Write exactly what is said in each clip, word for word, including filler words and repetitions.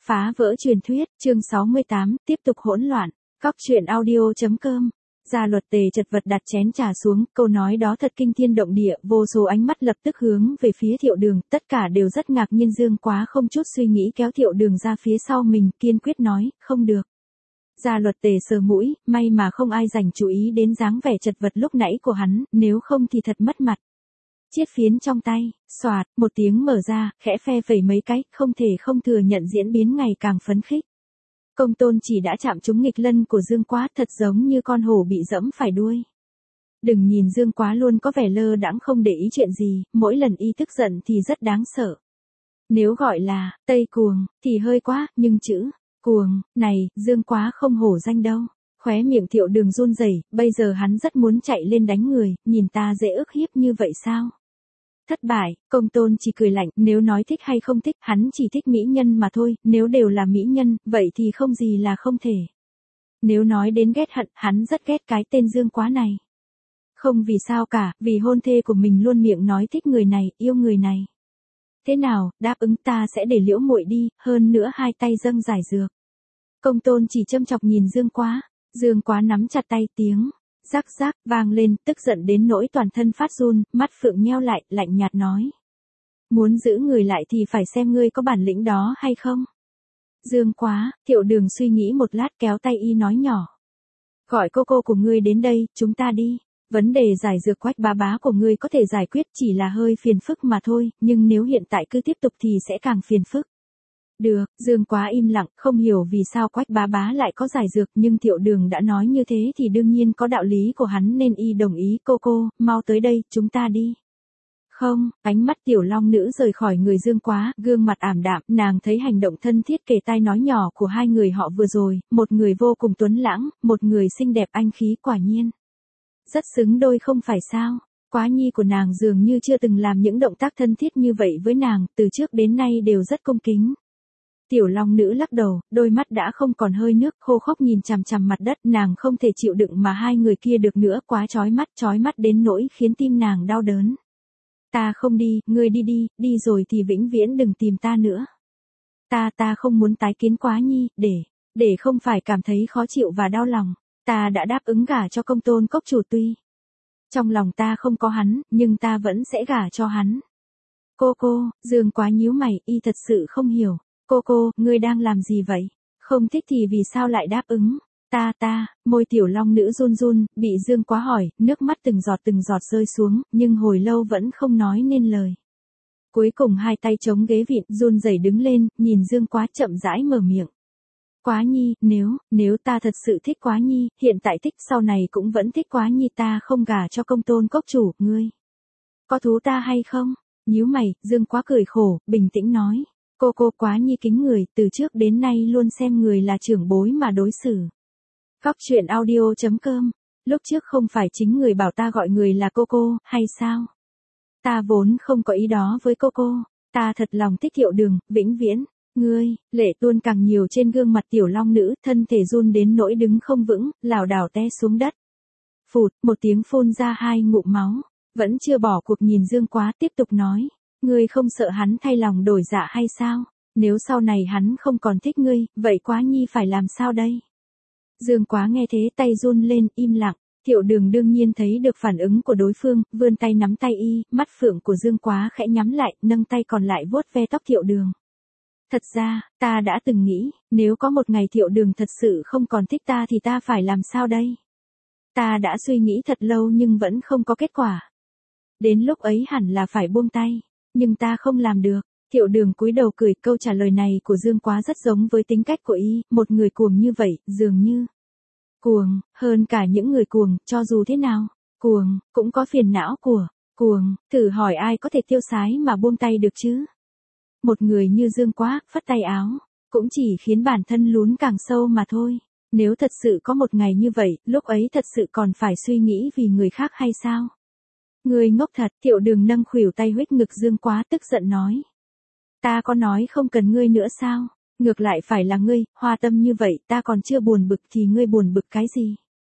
Phá vỡ truyền thuyết, chương sáu mươi tám, tiếp tục hỗn loạn. Cóc truyện audio chấm com. Gia Luật Tề chật vật đặt chén trà xuống, câu nói đó thật kinh thiên động địa, vô số ánh mắt lập tức hướng về phía Thiệu Đường, tất cả đều rất ngạc nhiên. Dương Quá không chút suy nghĩ kéo Thiệu Đường ra phía sau mình, kiên quyết nói, không được. Gia Luật Tề sờ mũi, may mà không ai dành chú ý đến dáng vẻ chật vật lúc nãy của hắn, nếu không thì thật mất mặt. Chiết phiến trong tay, xoạt, một tiếng mở ra, khẽ phe phẩy mấy cái, không thể không thừa nhận diễn biến ngày càng phấn khích. Công Tôn Chỉ đã chạm trúng nghịch lân của Dương Quá, thật giống như con hổ bị giẫm phải đuôi. Đừng nhìn Dương Quá luôn có vẻ lơ đãng không để ý chuyện gì, mỗi lần y tức giận thì rất đáng sợ. Nếu gọi là Tây Cuồng thì hơi quá, nhưng chữ cuồng này, Dương Quá không hổ danh đâu. Khóe miệng Thiệu Đường run rẩy, bây giờ hắn rất muốn chạy lên đánh người, nhìn ta dễ ức hiếp như vậy sao? Thất bại, Công Tôn chỉ cười lạnh, nếu nói thích hay không thích, hắn chỉ thích mỹ nhân mà thôi, nếu đều là mỹ nhân, vậy thì không gì là không thể. Nếu nói đến ghét hận, hắn rất ghét cái tên Dương Quá này. Không vì sao cả, vì hôn thê của mình luôn miệng nói thích người này, yêu người này. Thế nào, đáp ứng ta sẽ để Liễu muội đi, hơn nữa hai tay dâng giải dược. Công Tôn chỉ châm chọc nhìn Dương Quá, Dương Quá nắm chặt tay, tiếng rắc rắc vang lên, tức giận đến nỗi toàn thân phát run, mắt phượng nheo lại, lạnh nhạt nói. Muốn giữ người lại thì phải xem ngươi có bản lĩnh đó hay không. Dương Quá, Thiệu Đường suy nghĩ một lát kéo tay y nói nhỏ. Gọi cô cô của ngươi đến đây, chúng ta đi. Vấn đề giải dược Quách bá bá của ngươi có thể giải quyết, chỉ là hơi phiền phức mà thôi, nhưng nếu hiện tại cứ tiếp tục thì sẽ càng phiền phức. Được, Dương Quá im lặng, không hiểu vì sao Quách bá bá lại có giải dược, nhưng Thiệu Đường đã nói như thế thì đương nhiên có đạo lý của hắn nên y đồng ý. Cô cô, mau tới đây, chúng ta đi. Không, ánh mắt tiểu long nữ rời khỏi người Dương Quá, gương mặt ảm đạm, nàng thấy hành động thân thiết kề tai nói nhỏ của hai người họ vừa rồi, một người vô cùng tuấn lãng, một người xinh đẹp anh khí, quả nhiên. Rất xứng đôi không phải sao? Quá nhi của nàng dường như chưa từng làm những động tác thân thiết như vậy với nàng, từ trước đến nay đều rất cung kính. Tiểu long nữ lắc đầu, đôi mắt đã không còn hơi nước, khô khốc nhìn chằm chằm mặt đất, nàng không thể chịu đựng mà hai người kia được nữa, quá chói mắt, chói mắt đến nỗi khiến tim nàng đau đớn. Ta không đi, ngươi đi đi, đi rồi thì vĩnh viễn đừng tìm ta nữa. Ta ta không muốn tái kiến Quá nhi, để, để không phải cảm thấy khó chịu và đau lòng. Ta đã đáp ứng gả cho Công Tôn cốc chủ, tuy trong lòng ta không có hắn, nhưng ta vẫn sẽ gả cho hắn. Cô cô, Dương Quá nhíu mày, y thật sự không hiểu. Cô cô, ngươi đang làm gì vậy? Không thích thì vì sao lại đáp ứng? Ta ta, môi tiểu long nữ run run, bị Dương Quá hỏi, nước mắt từng giọt từng giọt rơi xuống, nhưng hồi lâu vẫn không nói nên lời. Cuối cùng hai tay chống ghế vịn, run rẩy đứng lên, nhìn Dương Quá chậm rãi mở miệng. Quá nhi, nếu, nếu ta thật sự thích Quá nhi, hiện tại thích, sau này cũng vẫn thích Quá nhi, ta không gả cho Công Tôn cốc chủ, ngươi có thú ta hay không? Nhíu mày, Dương Quá cười khổ, bình tĩnh nói. Cô cô Quá nhi kính người, từ trước đến nay luôn xem người là trưởng bối mà đối xử. Cóc truyện audio chấm com. Lúc trước không phải chính người bảo ta gọi người là cô cô, hay sao? Ta vốn không có ý đó với cô cô, ta thật lòng thích Thiệu Đường, vĩnh viễn. Ngươi, lệ tuôn càng nhiều trên gương mặt tiểu long nữ, thân thể run đến nỗi đứng không vững, lảo đảo té xuống đất. Phụt, một tiếng phun ra hai ngụm máu, vẫn chưa bỏ cuộc nhìn Dương Quá, tiếp tục nói. Ngươi không sợ hắn thay lòng đổi dạ hay sao? Nếu sau này hắn không còn thích ngươi, vậy Quá nhi phải làm sao đây? Dương Quá nghe thế tay run lên, im lặng. Thiệu Đường đương nhiên thấy được phản ứng của đối phương, vươn tay nắm tay y, mắt phượng của Dương Quá khẽ nhắm lại, nâng tay còn lại vuốt ve tóc Thiệu Đường. Thật ra, ta đã từng nghĩ, nếu có một ngày Thiệu Đường thật sự không còn thích ta thì ta phải làm sao đây? Ta đã suy nghĩ thật lâu nhưng vẫn không có kết quả. Đến lúc ấy hẳn là phải buông tay, nhưng ta không làm được. Thiệu Đường cúi đầu cười, câu trả lời này của Dương Quá rất giống với tính cách của y, một người cuồng như vậy, dường như cuồng, hơn cả những người cuồng, cho dù thế nào, cuồng, cũng có phiền não của cuồng, thử hỏi ai có thể tiêu sái mà buông tay được chứ? Một người như Dương Quá, phất tay áo, cũng chỉ khiến bản thân lún càng sâu mà thôi. Nếu thật sự có một ngày như vậy, lúc ấy thật sự còn phải suy nghĩ vì người khác hay sao? Ngươi ngốc thật, Thiệu Đường nâng khuỷu tay huých ngực Dương Quá, tức giận nói. Ta có nói không cần ngươi nữa sao? Ngược lại phải là ngươi, hoa tâm như vậy, ta còn chưa buồn bực thì ngươi buồn bực cái gì?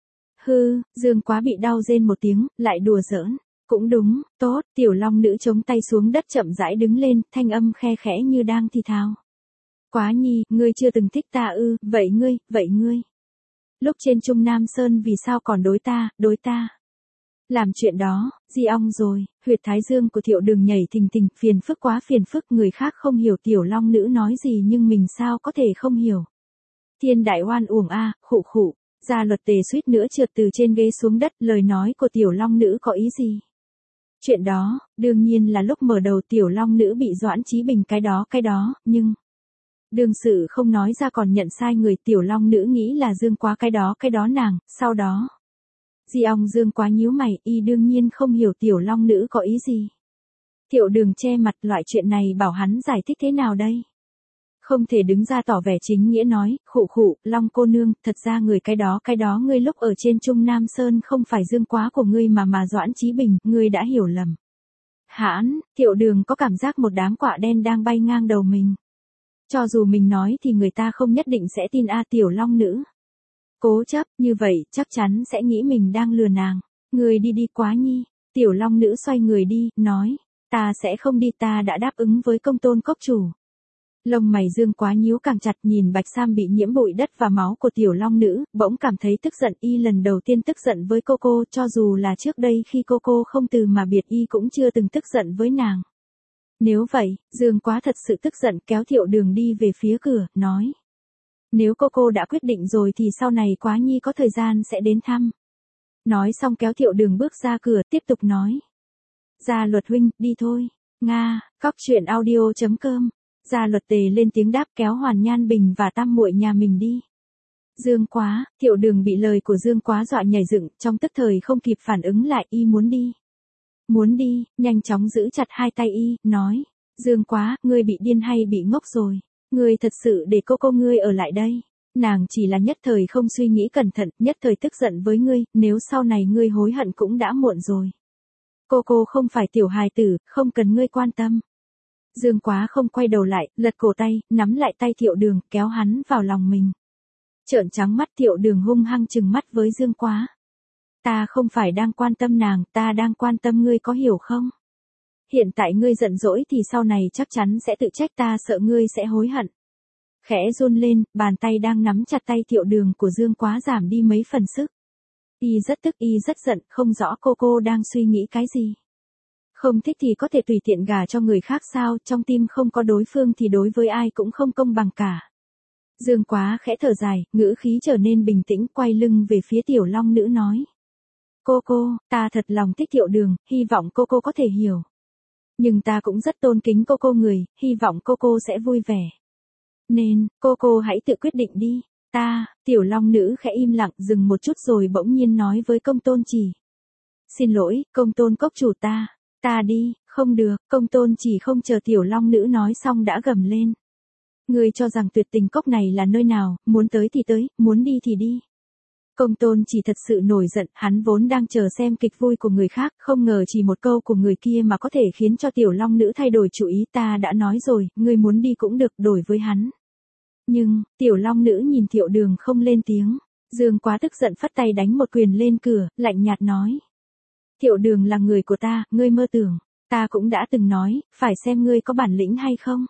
Hư, Dương Quá bị đau rên một tiếng, lại đùa giỡn. Cũng đúng, tốt, tiểu long nữ chống tay xuống đất chậm rãi đứng lên, thanh âm khe khẽ như đang thì thào. Quá nhi, ngươi chưa từng thích ta ư, vậy ngươi, vậy ngươi. Lúc trên Trung Nam Sơn vì sao còn đối ta, đối ta. Làm chuyện đó, di ong rồi, huyệt thái dương của Thiệu Đường nhảy thình thình, phiền phức quá phiền phức, người khác không hiểu tiểu long nữ nói gì nhưng mình sao có thể không hiểu. Thiên đại oan uổng a, à, khụ khụ, Gia Luật Tề suýt nữa trượt từ trên ghế xuống đất, lời nói của tiểu long nữ có ý gì? Chuyện đó, đương nhiên là lúc mở đầu tiểu long nữ bị Doãn Chí Bình cái đó cái đó, nhưng... Đương sự không nói ra còn nhận sai người, tiểu long nữ nghĩ là Dương Quá cái đó cái đó nàng, sau đó... Di ong Dương Quá nhíu mày, y đương nhiên không hiểu tiểu long nữ có ý gì. Thiệu Đường che mặt, loại chuyện này bảo hắn giải thích thế nào đây? Không thể đứng ra tỏ vẻ chính nghĩa nói, khụ khụ, Long cô nương, thật ra người cái đó cái đó ngươi lúc ở trên Trung Nam Sơn không phải Dương Quá của ngươi mà mà Doãn Chí Bình, ngươi đã hiểu lầm. Hãn, Thiệu Đường có cảm giác một đám quạ đen đang bay ngang đầu mình. Cho dù mình nói thì người ta không nhất định sẽ tin a tiểu long nữ. Cố chấp, như vậy, chắc chắn sẽ nghĩ mình đang lừa nàng. Người đi đi Quá nhi. Tiểu long nữ xoay người đi, nói. Ta sẽ không đi, ta đã đáp ứng với Công Tôn cốc chủ. Lông mày Dương Quá nhíu càng chặt, nhìn bạch sam bị nhiễm bụi đất và máu của tiểu long nữ, bỗng cảm thấy tức giận. Y lần đầu tiên tức giận với cô cô, cho dù là trước đây khi cô cô không từ mà biệt y cũng chưa từng tức giận với nàng. Nếu vậy, Dương Quá thật sự tức giận, kéo Thiệu Đường đi về phía cửa, nói. Nếu cô cô đã quyết định rồi thì sau này Quá nhi có thời gian sẽ đến thăm. Nói xong kéo Thiệu Đường bước ra cửa, tiếp tục nói. Gia Luật huynh, đi thôi. Nga, cóc truyện audio chấm com. Gia Luật Tề lên tiếng đáp, kéo Hoàn Nhan Bình và Tam muội nhà mình đi. Dương Quá, Thiệu Đường bị lời của Dương Quá dọa nhảy dựng, trong tức thời không kịp phản ứng lại, y muốn đi. Muốn đi, nhanh chóng giữ chặt hai tay y, nói. Dương Quá, ngươi bị điên hay bị ngốc rồi? Ngươi thật sự để cô cô ngươi ở lại đây. Nàng chỉ là nhất thời không suy nghĩ cẩn thận, nhất thời tức giận với ngươi, nếu sau này ngươi hối hận cũng đã muộn rồi. Cô cô không phải tiểu hài tử, không cần ngươi quan tâm. Dương Quá không quay đầu lại, lật cổ tay, nắm lại tay Thiệu Đường, kéo hắn vào lòng mình. Trợn trắng mắt, Thiệu Đường hung hăng trừng mắt với Dương Quá. Ta không phải đang quan tâm nàng, ta đang quan tâm ngươi có hiểu không? Hiện tại ngươi giận dỗi thì sau này chắc chắn sẽ tự trách, ta sợ ngươi sẽ hối hận. Khẽ run lên, bàn tay đang nắm chặt tay Thiệu Đường của Dương Quá giảm đi mấy phần sức. Y rất tức, y rất giận, không rõ cô cô đang suy nghĩ cái gì. Không thích thì có thể tùy tiện gả cho người khác sao, trong tim không có đối phương thì đối với ai cũng không công bằng cả. Dương Quá khẽ thở dài, ngữ khí trở nên bình tĩnh, quay lưng về phía tiểu long nữ nói. Cô cô, ta thật lòng thích Thiệu Đường, hy vọng cô cô có thể hiểu. Nhưng ta cũng rất tôn kính cô cô người, hy vọng cô cô sẽ vui vẻ. Nên, cô cô hãy tự quyết định đi. Ta, tiểu long nữ khẽ im lặng dừng một chút rồi bỗng nhiên nói với Công Tôn Chỉ. Xin lỗi, Công Tôn cốc chủ ta, ta đi, không được, Công Tôn Chỉ không chờ tiểu long nữ nói xong đã gầm lên. Ngươi cho rằng Tuyệt Tình Cốc này là nơi nào, muốn tới thì tới, muốn đi thì đi. Công Tôn Chỉ thật sự nổi giận, hắn vốn đang chờ xem kịch vui của người khác, không ngờ chỉ một câu của người kia mà có thể khiến cho tiểu long nữ thay đổi chủ ý. Ta đã nói rồi, ngươi muốn đi cũng được, đổi với hắn. Nhưng, tiểu long nữ nhìn Thiệu Đường không lên tiếng. Dương Quá tức giận phất tay đánh một quyền lên cửa, lạnh nhạt nói. Thiệu Đường là người của ta, ngươi mơ tưởng, ta cũng đã từng nói, phải xem ngươi có bản lĩnh hay không.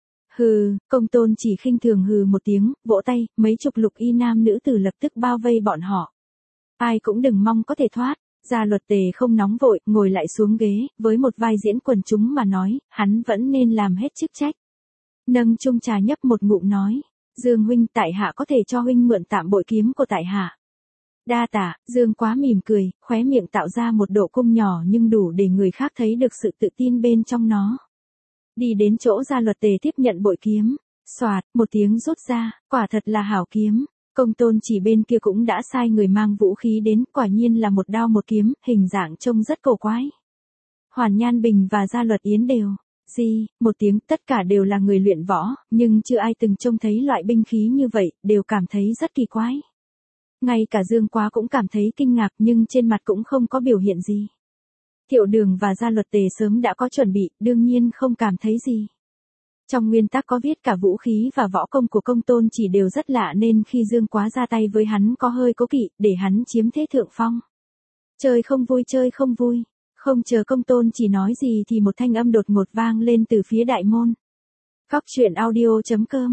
Hừ, Công Tôn Chỉ khinh thường hừ một tiếng, vỗ tay, mấy chục lục y nam nữ tử lập tức bao vây bọn họ. Ai cũng đừng mong có thể thoát. Gia Luật Tề không nóng vội, ngồi lại xuống ghế, với một vai diễn quần chúng mà nói, hắn vẫn nên làm hết chức trách. Nâng chung trà nhấp một ngụm nói, Dương huynh, tại hạ có thể cho huynh mượn tạm bội kiếm của tại hạ. Đa tạ. Dương Quá mỉm cười, khóe miệng tạo ra một độ cung nhỏ nhưng đủ để người khác thấy được sự tự tin bên trong nó. Đi đến chỗ Gia Luật Tề tiếp nhận bội kiếm, xoạt, một tiếng rút ra, quả thật là hảo kiếm. Công Tôn Chỉ bên kia cũng đã sai người mang vũ khí đến, quả nhiên là một đao một kiếm, hình dạng trông rất cổ quái. Hoàn Nhan Bình và Gia Luật Yến đều, gì, một tiếng, tất cả đều là người luyện võ, nhưng chưa ai từng trông thấy loại binh khí như vậy, đều cảm thấy rất kỳ quái. Ngay cả Dương Quá cũng cảm thấy kinh ngạc nhưng trên mặt cũng không có biểu hiện gì. Thiệu Đường và Gia Luật Tề sớm đã có chuẩn bị, đương nhiên không cảm thấy gì. Trong nguyên tắc có viết cả vũ khí và võ công của Công Tôn Chỉ đều rất lạ nên khi Dương Quá ra tay với hắn có hơi cố kỵ, để hắn chiếm thế thượng phong. Chơi không vui, chơi không vui. Không chờ Công Tôn Chỉ nói gì thì một thanh âm đột ngột vang lên từ phía đại môn. Cóc truyện audio chấm com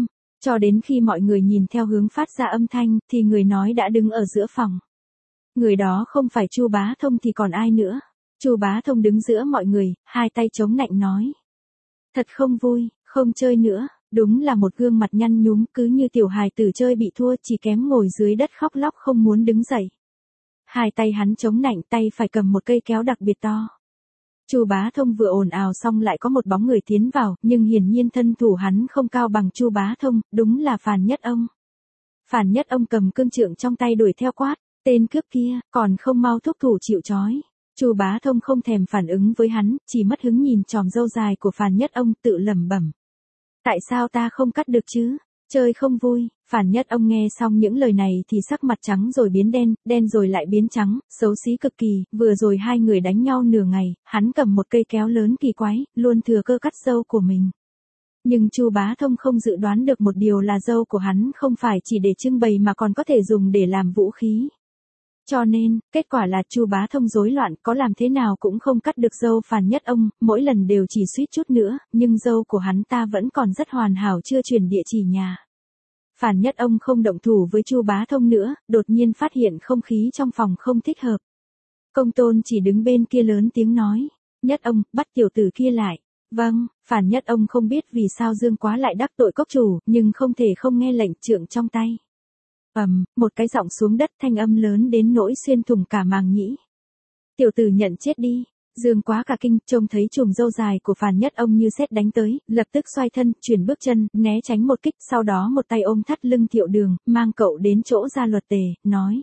Cho đến khi mọi người nhìn theo hướng phát ra âm thanh, thì người nói đã đứng ở giữa phòng. Người đó không phải Chu Bá Thông thì còn ai nữa. Chu Bá Thông đứng giữa mọi người, hai tay chống nạnh nói. Thật không vui, không chơi nữa, đúng là một gương mặt nhăn nhúm cứ như tiểu hài tử chơi bị thua chỉ kém ngồi dưới đất khóc lóc không muốn đứng dậy. Hai tay hắn chống nạnh tay phải cầm một cây kéo đặc biệt to. Chu Bá Thông vừa ồn ào xong lại có một bóng người tiến vào, nhưng hiển nhiên thân thủ hắn không cao bằng Chu Bá Thông, đúng là Phàn Nhất Ông. Phàn Nhất Ông cầm cương trượng trong tay đuổi theo quát, tên cướp kia, còn không mau thúc thủ chịu trói. Chu Bá Thông không thèm phản ứng với hắn, chỉ mất hứng nhìn chòm râu dài của Phàn Nhất Ông tự lẩm bẩm. Tại sao ta không cắt được chứ? Chơi không vui. Phàn Nhất Ông nghe xong những lời này thì sắc mặt trắng rồi biến đen, đen rồi lại biến trắng, xấu xí cực kỳ, vừa rồi hai người đánh nhau nửa ngày, hắn cầm một cây kéo lớn kỳ quái, luôn thừa cơ cắt râu của mình. Nhưng Chu Bá Thông không dự đoán được một điều là râu của hắn không phải chỉ để trưng bày mà còn có thể dùng để làm vũ khí. Cho nên, kết quả là Chu Bá Thông rối loạn, có làm thế nào cũng không cắt được râu Phàn Nhất Ông, mỗi lần đều chỉ suýt chút nữa, nhưng râu của hắn ta vẫn còn rất hoàn hảo chưa truyền địa chỉ nhà. Phàn Nhất Ông không động thủ với Chu Bá Thông nữa, đột nhiên phát hiện không khí trong phòng không thích hợp. Công Tôn chỉ đứng bên kia lớn tiếng nói, Nhất Ông, bắt tiểu tử kia lại. Vâng, Phàn Nhất Ông không biết vì sao Dương Quá lại đắc tội cốc chủ, nhưng không thể không nghe lệnh trượng trong tay. Ầm, một cái giọng xuống đất thanh âm lớn đến nỗi xuyên thủng cả màng nhĩ. Tiểu tử nhận chết đi. Dương Quá cả kinh, trông thấy chùm râu dài của Phàn Nhất Ông như sét đánh tới, lập tức xoay thân, chuyển bước chân, né tránh một kích, sau đó một tay ôm thắt lưng Thiệu Đường, mang cậu đến chỗ Gia Luật Tề, nói.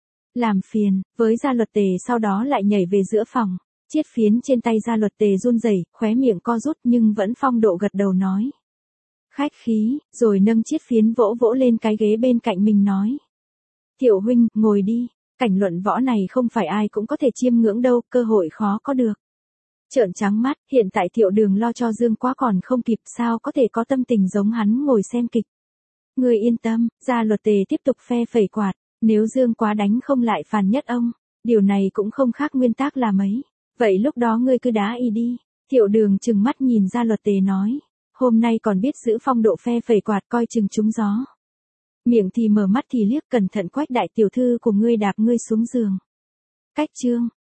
Làm phiền, với Gia Luật Tề sau đó lại nhảy về giữa phòng. Chiết phiến trên tay Gia Luật Tề run rẩy, khóe miệng co rút nhưng vẫn phong độ gật đầu nói. Khách khí, rồi nâng chiết phiến vỗ vỗ lên cái ghế bên cạnh mình nói. Thiệu huynh, ngồi đi. Cảnh luận võ này không phải ai cũng có thể chiêm ngưỡng đâu, cơ hội khó có được. Trợn trắng mắt, hiện tại Thiệu Đường lo cho Dương Quá còn không kịp, sao có thể có tâm tình giống hắn ngồi xem kịch. Người yên tâm, Gia Luật Tề tiếp tục phe phẩy quạt, nếu Dương Quá đánh không lại Phàn Nhất Ông, điều này cũng không khác nguyên tắc là mấy. Vậy lúc đó ngươi cứ đá y đi. Thiệu Đường trừng mắt nhìn Gia Luật Tề nói, hôm nay còn biết giữ phong độ phe phẩy quạt coi chừng trúng gió. Miệng thì mở mắt thì liếc, cẩn thận Quách đại tiểu thư của ngươi đạp ngươi xuống giường. Cách chương